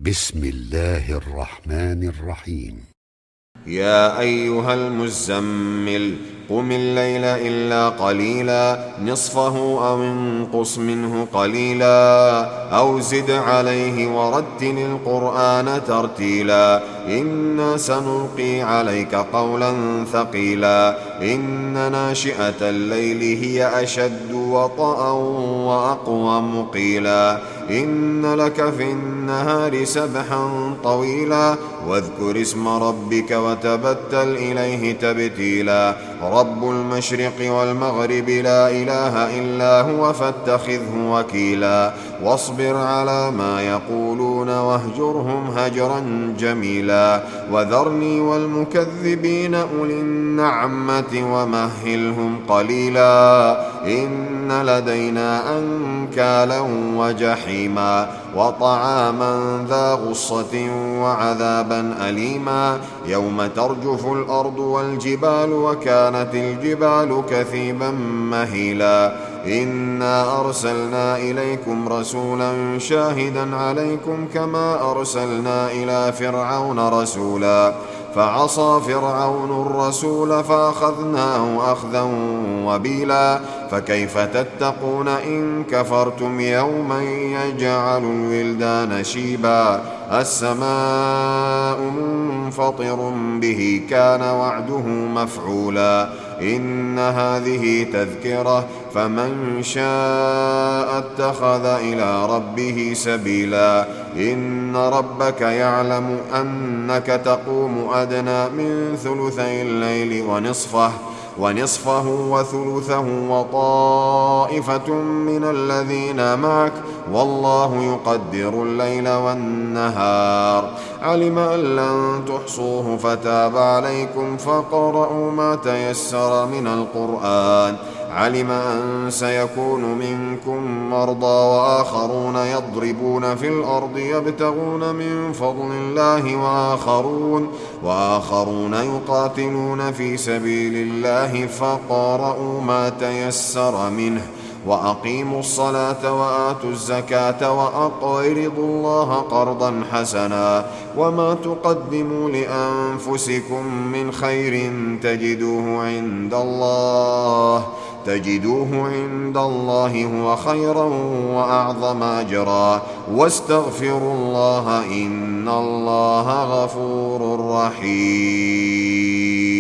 بسم الله الرحمن الرحيم. يا أيها المزمل قم الليل إلا قليلا نصفه أو انقص منه قليلا أو زد عليه ورتل القرآن ترتيلا إنا سنلقي عليك قولا ثقيلا إن ناشئة الليل هي أشد وطئا وأقوم قيلا إن لك في النهار سبحا طويلا واذكر اسم ربك وتبتل إليه تبتيلا رب المشرق والمغرب لا إله إلا هو فاتخذه وكيلا واصبر على ما يقولون واهجرهم هجرا جميلا وذرني والمكذبين أولي النعمة ومهلهم قليلا إن لدينا أنكالا وجحيما وطعاما ذا غصة وعذابا أليما يوم ترجف الأرض والجبال وكانت الجبال كثيبا مهيلا إنا أرسلنا إليكم رسولا شاهدا عليكم كما أرسلنا إلى فرعون رسولا فعصى فرعون الرسول فأخذناه أخذا وبيلا فكيف تتقون إن كفرتم يوما يجعل الولدان شيبا السماء منفطر به كان وعده مفعولا إن هذه تذكرة فمن شاء اتخذ إلى ربه سبيلا إن ربك يعلم أنك تقوم أدنى من ثلثي الليل ونصفه وثلثه وطائفة من الذين معك والله يقدر الليل والنهار علم أن لن تحصوه فتاب عليكم فاقرؤوا ما تيسر من القرآن علم أن سيكون منكم مرضى وآخرون يضربون في الأرض يبتغون من فضل الله وآخرون يقاتلون في سبيل الله فاقرؤوا ما تيسر منه وأقيموا الصلاة وآتوا الزكاة وأقرضوا الله قرضا حسنا وما تقدموا لأنفسكم من خير تجدوه عند الله هو خيرا وأعظم أجرا واستغفروا الله إن الله غفور رحيم.